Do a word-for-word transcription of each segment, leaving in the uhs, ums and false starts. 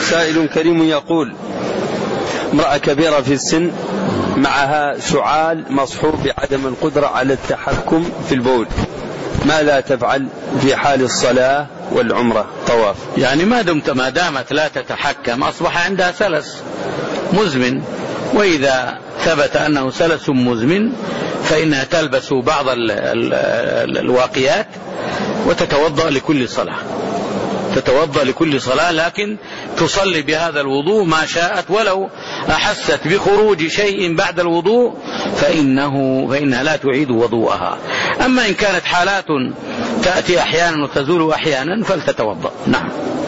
سائل كريم يقول: امرأة كبيرة في السن معها سعال مصحوب بعدم القدرة على التحكم في البول، ماذا تفعل في حال الصلاة والعمرة طواف؟ يعني ما دمت ما دامت لا تتحكم أصبح عندها سلس مزمن، وإذا ثبت أنه سلس مزمن فإنها تلبس بعض ال ال ال الواقيات وتتوضأ لكل صلاة، تتوضأ لكل صلاة، لكن تصلي بهذا الوضوء ما شاءت، ولو أحست بخروج شيء بعد الوضوء فإنه فإنها لا تعيد وضوءها. أما إن كانت حالات تأتي أحيانا وتزول أحيانا فلتتوضأ. نعم.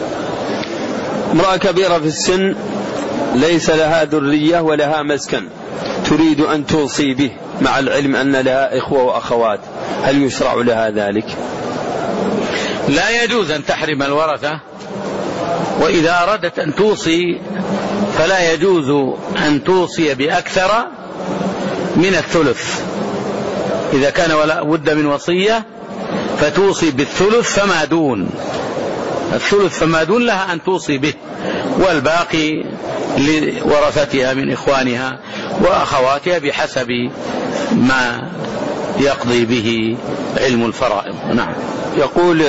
امرأة كبيرة في السن ليس لها ذرية ولها مسكن، تريد أن توصي به مع العلم أن لها إخوة وأخوات، هل يشرع لها ذلك؟ لا يجوز أن تحرم الورثة، وإذا أردت أن توصي فلا يجوز أن توصي بأكثر من الثلث. إذا كان ولا بد من وصية فتوصي بالثلث فما دون، الثلث فما دون لها أن توصي به، والباقي لورثتها من إخوانها وأخواتها بحسب ما يقضي به علم الفرائض. نعم. يقول: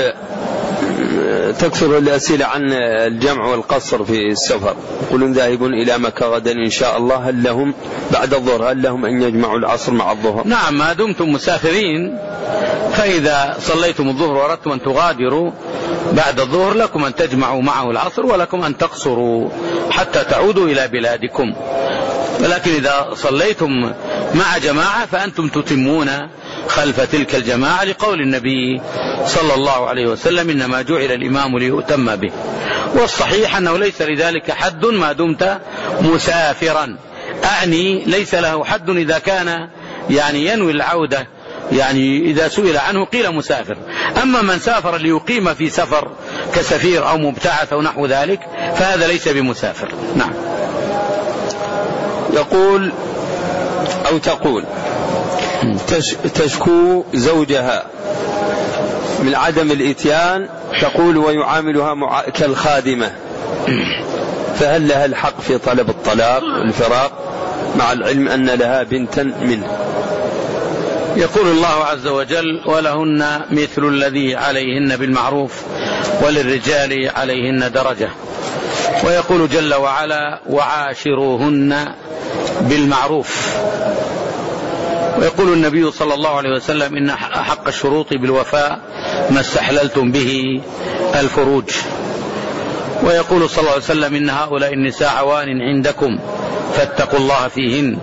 تكثر الأسئلة عن الجمع والقصر في السفر، يقولون ذاهبون إلى مكة غدا إن شاء الله، هل لهم بعد الظهر هل لهم أن يجمعوا العصر مع الظهر؟ نعم، ما دمتم مسافرين فإذا صليتم الظهر وأردتم أن تغادروا بعد الظهر لكم أن تجمعوا معه العصر، ولكم أن تقصروا حتى تعودوا إلى بلادكم. ولكن إذا صليتم مع جماعة فأنتم تتمون خلف تلك الجماعة، لقول النبي صلى الله عليه وسلم: إنما جعل الإمام ليؤتم به. والصحيح أنه ليس لذلك حد ما دمت مسافرا، أعني ليس له حد إذا كان يعني ينوي العودة، يعني إذا سئل عنه قيل مسافر. أما من سافر ليقيم في سفر كسفير أو مبتعث أو نحو ذلك فهذا ليس بمسافر. نعم. يقول أو تقول: تشكو زوجها من عدم الإتيان، تقول ويعاملها كالخادمة، فهل لها الحق في طلب الطلاق والفراق مع العلم أن لها بنتا منه؟ يقول الله عز وجل: ولهن مثل الذي عليهن بالمعروف وللرجال عليهن درجة. ويقول جل وعلا: وعاشروهن بالمعروف. ويقول النبي صلى الله عليه وسلم: إن أحق الشروط بالوفاء ما استحللتم به الفروج. ويقول صلى الله عليه وسلم: إن هؤلاء النساء عوان عندكم فاتقوا الله فيهن.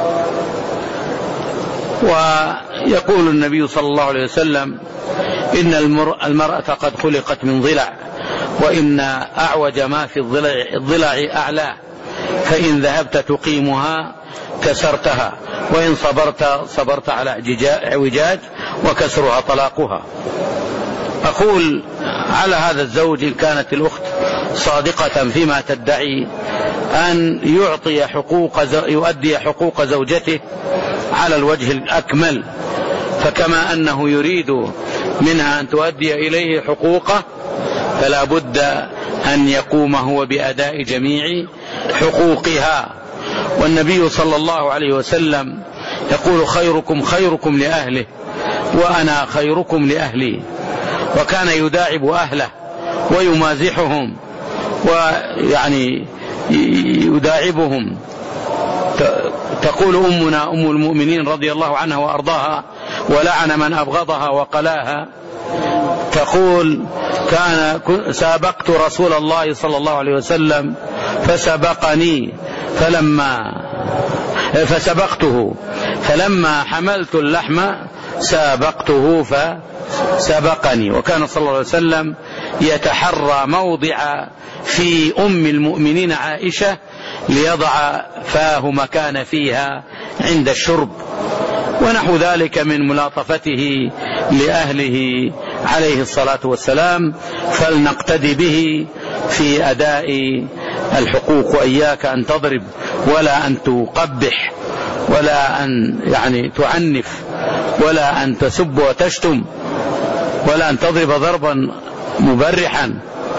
ويقول النبي صلى الله عليه وسلم: إن المرأة قد خلقت من ضلع، وإن أعوج ما في الضلع, الضلع أعلى، فإن ذهبت تقيمها كسرتها، وإن صبرت صبرت على اعوجاج وكسرها طلاقها. أقول على هذا الزوج إن كانت الأخت صادقة فيما تدعي أن يعطي حقوق يؤدي حقوق زوجته على الوجه الأكمل، فكما أنه يريد منها أن تؤدي إليه حقوقه فلا بد أن يقوم هو بأداء جميع حقوقها. والنبي صلى الله عليه وسلم يقول: خيركم خيركم لأهله وأنا خيركم لأهلي. وكان يداعب أهله ويمازحهم ويعني يداعبهم. تقول أمنا أم المؤمنين رضي الله عنها وأرضاها ولعن من أبغضها وقلاها، تقول: كان سابقت رسول الله صلى الله عليه وسلم فسبقني فلما فسبقته فلما حملت اللحم سابقته فسبقني. وكان صلى الله عليه وسلم يتحرى موضع في أم المؤمنين عائشة ليضع فاه مكان فيها عند الشرب، ونحو ذلك من ملاطفته لأهله عليه الصلاة والسلام. فلنقتدي به في أداء الحقوق، وإياك أن تضرب ولا أن تقبح ولا أن يعني تعنف ولا أن تسب وتشتم ولا أن تضرب ضربا مبرحا،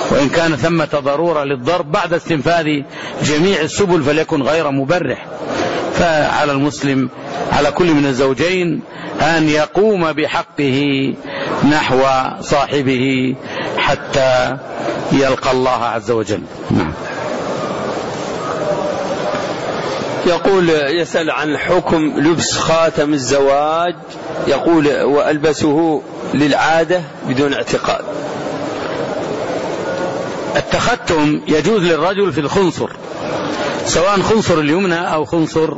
وإن كان ثمة ضرورة للضرب بعد استنفاذ جميع السبل فليكن غير مبرح. فعلى المسلم على كل من الزوجين أن يقوم بحقه نحو صاحبه حتى يلقى الله عز وجل. نعم. يقول يسأل عن حكم لبس خاتم الزواج، يقول وألبسه للعادة بدون اعتقاد. التختم يجوز للرجل في الخنصر، سواء خنصر اليمنى أو خنصر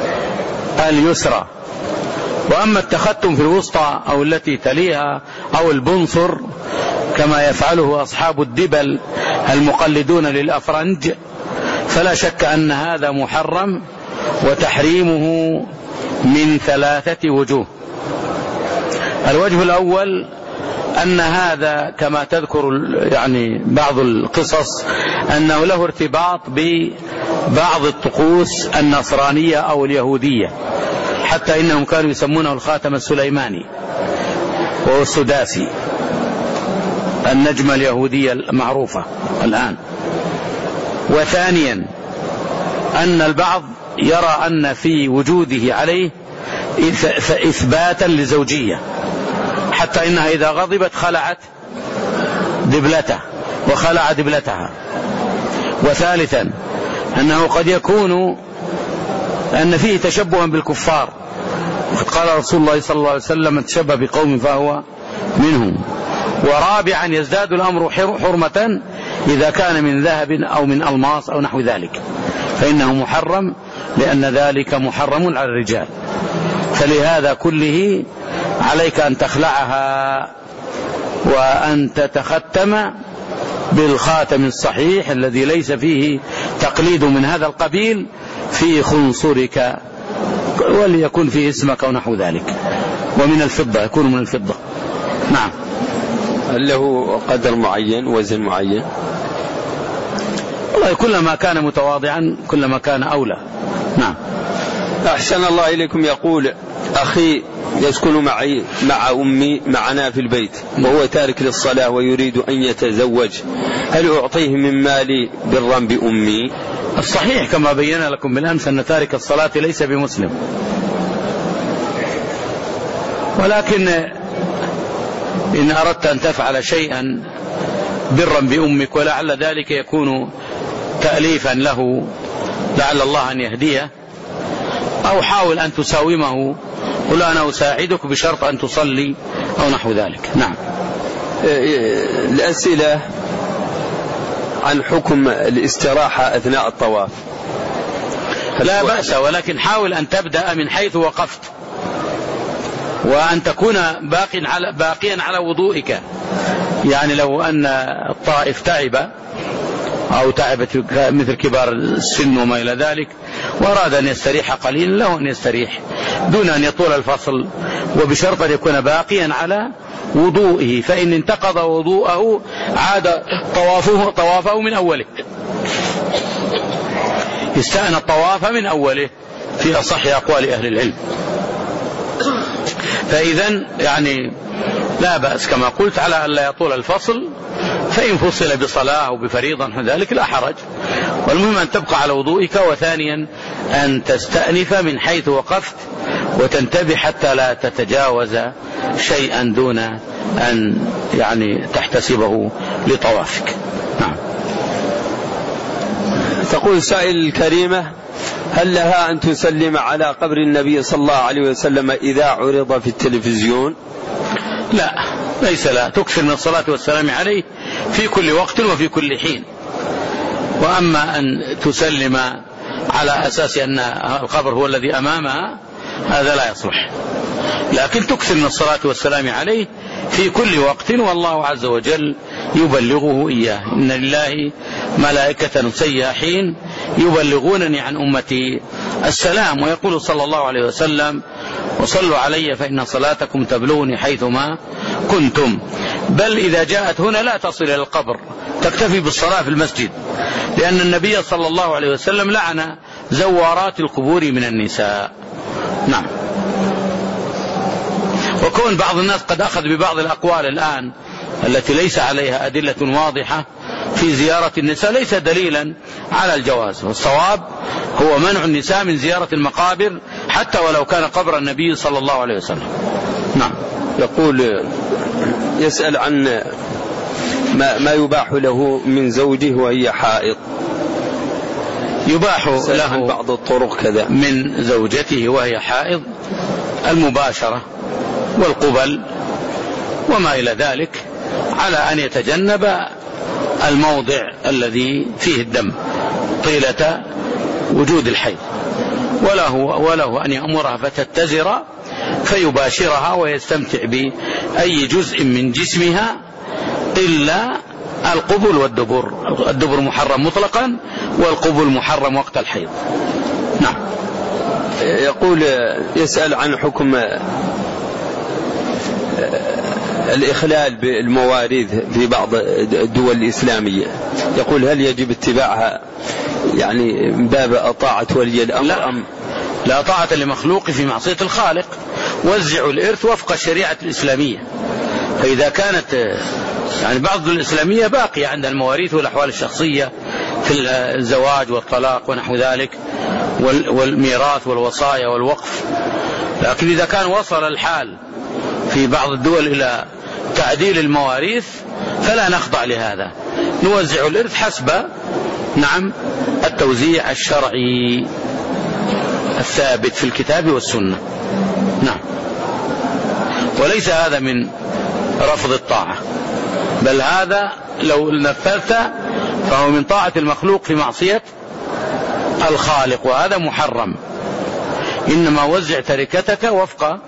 اليسرى. وأما التختم في الوسطى أو التي تليها أو البنصر كما يفعله أصحاب الدبل المقلدون للأفرنج فلا شك أن هذا محرم، وتحريمه من ثلاثة وجوه. الوجه الأول أن هذا كما تذكر يعني بعض القصص أنه له ارتباط ببعض الطقوس النصرانية أو اليهودية، حتى إنهم كانوا يسمونه الخاتم السليماني وهو السداسي، النجمة اليهودية المعروفة الآن. وثانيا أن البعض يرى أن في وجوده عليه إثباتا لزوجية، حتى إنها إذا غضبت خلعت دبلته وخلع دبلتها. وثالثا أنه قد يكون أن فيه تشبها بالكفار، وقد قال رسول الله صلى الله عليه وسلم من تشبه بقوم فهو منهم. ورابعا يزداد الأمر حرمة إذا كان من ذهب أو من ألماس أو نحو ذلك، فإنه محرم لأن ذلك محرم على الرجال. فلهذا كله عليك أن تخلعها وأن تتختم بالخاتم الصحيح الذي ليس فيه تقليد من هذا القبيل في خنصرك، وليكن فيه اسمك أو نحو ذلك. ومن الفضة، يكون من الفضة. نعم. هل له قدر معين، وزن معين؟ والله كلما كان متواضعا كلما كان أولى. نعم. أحسن الله إليكم. يقول أخي يسكن معي مع أمي معنا في البيت وهو تارك للصلاة ويريد أن يتزوج، هل أعطيه من مالي برا بأمي؟ الصحيح كما بينا لكم بالأمس أن تارك الصلاة ليس بمسلم، ولكن إن أردت أن تفعل شيئا برا بأمك ولعل ذلك يكون تأليفا له، لعل الله أن يهديه، أو حاول أن تساومه، قل أنا أساعدك بشرط أن تصلي أو نحو ذلك. نعم. الأسئلة عن حكم الاستراحة أثناء الطواف. لا بأس، ولكن حاول أن تبدأ من حيث وقفت، وأن تكون باقيا على, باقيا على وضوئك. يعني لو أن الطائف تعب أو تعبت مثل كبار السن وما إلى ذلك وأراد أن يستريح قليلا له أن يستريح دون أن يطول الفصل، وبشرط أن يكون باقيا على وضوئه، فإن انتقض وضوءه عاد طوافه, طوافه من أوله، استأنى الطواف من أوله في أصح أقوال أهل العلم. فإذا يعني لا بأس كما قلت على أن لا يطول الفصل، فإن فصل بصلاة أو بفريضة ذلك لا حرج، والمهم أن تبقى على وضوئك. وثانيا أن تستأنف من حيث وقفت وتنتبه حتى لا تتجاوز شيئا دون أن يعني تحتسبه لطوافك. نعم. تقول سائل الكريمة هل لها أن تسلم على قبر النبي صلى الله عليه وسلم إذا عرض في التلفزيون؟ لا، ليس لا، تكثر من الصلاة والسلام عليه في كل وقت وفي كل حين. وأما أن تسلم على أساس أن القبر هو الذي أمامها هذا لا يصلح، لكن تكثر من الصلاة والسلام عليه في كل وقت، والله عز وجل يبلغه إياه. إن لله ملائكة سياحين يبلغونني عن أمتي السلام. ويقول صلى الله عليه وسلم وصلوا علي فإن صلاتكم تبلغني حيثما كنتم. بل إذا جاءت هنا لا تصل إلى القبر، تكتفي بالصلاة في المسجد، لأن النبي صلى الله عليه وسلم لعن زوارات القبور من النساء. نعم. وكون بعض الناس قد أخذ ببعض الأقوال الآن التي ليس عليها أدلة واضحة في زيارة النساء ليس دليلا على الجواز، والصواب هو منع النساء من زيارة المقابر حتى ولو كان قبر النبي صلى الله عليه وسلم. نعم. يقول يسأل عن ما, ما يباح له من زوجه وهي حائض. يباح له بعض الطرق كذا من زوجته وهي حائض المباشرة والقبل وما إلى ذلك، على أن يتجنب الموضع الذي فيه الدم طيلة وجود الحيض، وله, وله أن يأمرها فتتزر فيباشرها ويستمتع بأي جزء من جسمها إلا القبل والدبر. الدبر محرم مطلقا والقبل محرم وقت الحيض. نعم. يقول يسأل عن حكم الإخلال بالمواريث في بعض الدول الإسلامية، يقول هل يجب اتباعها يعني من باب طاعة ولي الأمر؟ لا, أم لا طاعة لمخلوق في معصية الخالق. وزعوا الإرث وفق الشريعة الإسلامية، فإذا كانت يعني بعض الإسلامية باقية عند المواريث والأحوال الشخصية في الزواج والطلاق ونحو ذلك والميراث والوصايا والوقف، لكن إذا كان وصل الحال في بعض الدول إلى تعديل المواريث فلا نخضع لهذا، نوزع الإرث حسب نعم التوزيع الشرعي الثابت في الكتاب والسنة. نعم. وليس هذا من رفض الطاعة، بل هذا لو نفذت فهو من طاعة المخلوق في معصية الخالق، وهذا محرم. إنما وزع تركتك وفق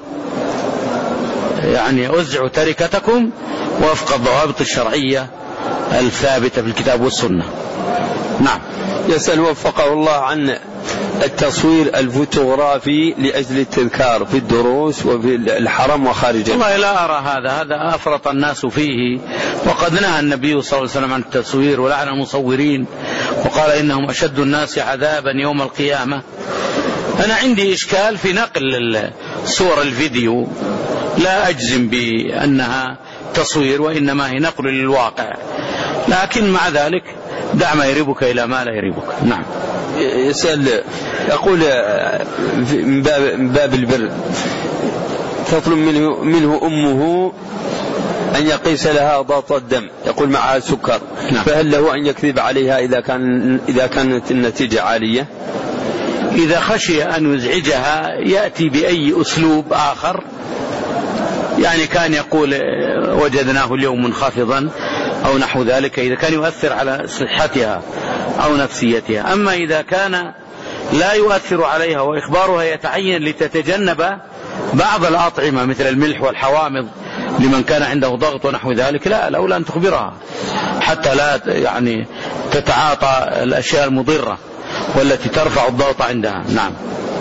يعني وزع تركتكم وفق الضوابط الشرعية الثابتة في الكتاب والسنة. نعم. يسأل وفقه الله عن التصوير الفوتوغرافي لأجل التذكار في الدروس وفي الحرم وخارجه. والله لا أرى هذا، هذا أفرط الناس فيه، وقد نهى النبي صلى الله عليه وسلم عن التصوير ولعن المصورين وقال إنهم أشد الناس عذابا يوم القيامة. أنا عندي إشكال في نقل صور الفيديو، لا أجزم بأنها تصوير وإنما هي نقل للواقع، لكن مع ذلك دع ما يريبك إلى ما لا يريبك. نعم. يسأل يقول من باب, من باب البر تطلب منه, منه أمه أن يقيس لها ضغط الدم، يقول معها سكر. نعم. فهل له أن يكذب عليها إذا, كان إذا كانت النتيجة عالية؟ إذا خشي أن يزعجها يأتي بأي أسلوب آخر، يعني كان يقول وجدناه اليوم منخفضا أو نحو ذلك، إذا كان يؤثر على صحتها أو نفسيتها. أما إذا كان لا يؤثر عليها وإخبارها يتعين لتتجنب بعض الأطعمة مثل الملح والحوامض لمن كان عنده ضغط ونحو ذلك، لا لولا أن تخبرها حتى لا يعني تتعاطى الأشياء المضرة والتي ترفع الضغط عندها. نعم.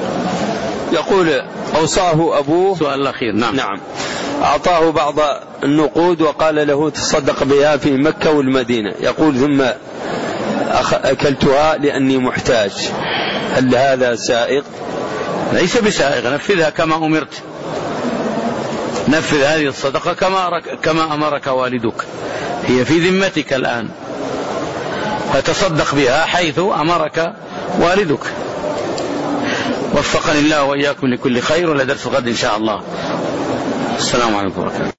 يقول أوصاه أبوه سؤال الأخير. نعم. نعم. أعطاه بعض النقود وقال له تصدق بها في مكة والمدينة، يقول ثم أكلتها لأني محتاج، هل هذا سائغ؟ ليس بسائغ، نفذها كما أمرت، نفذ هذه الصدقة كما كما أمرك والدك، هي في ذمتك الآن، فتصدق بها حيث أمرك والدك. وفقني الله وإياكم لكل خير، ولدرس غد إن شاء الله. السلام عليكم ورحمة الله.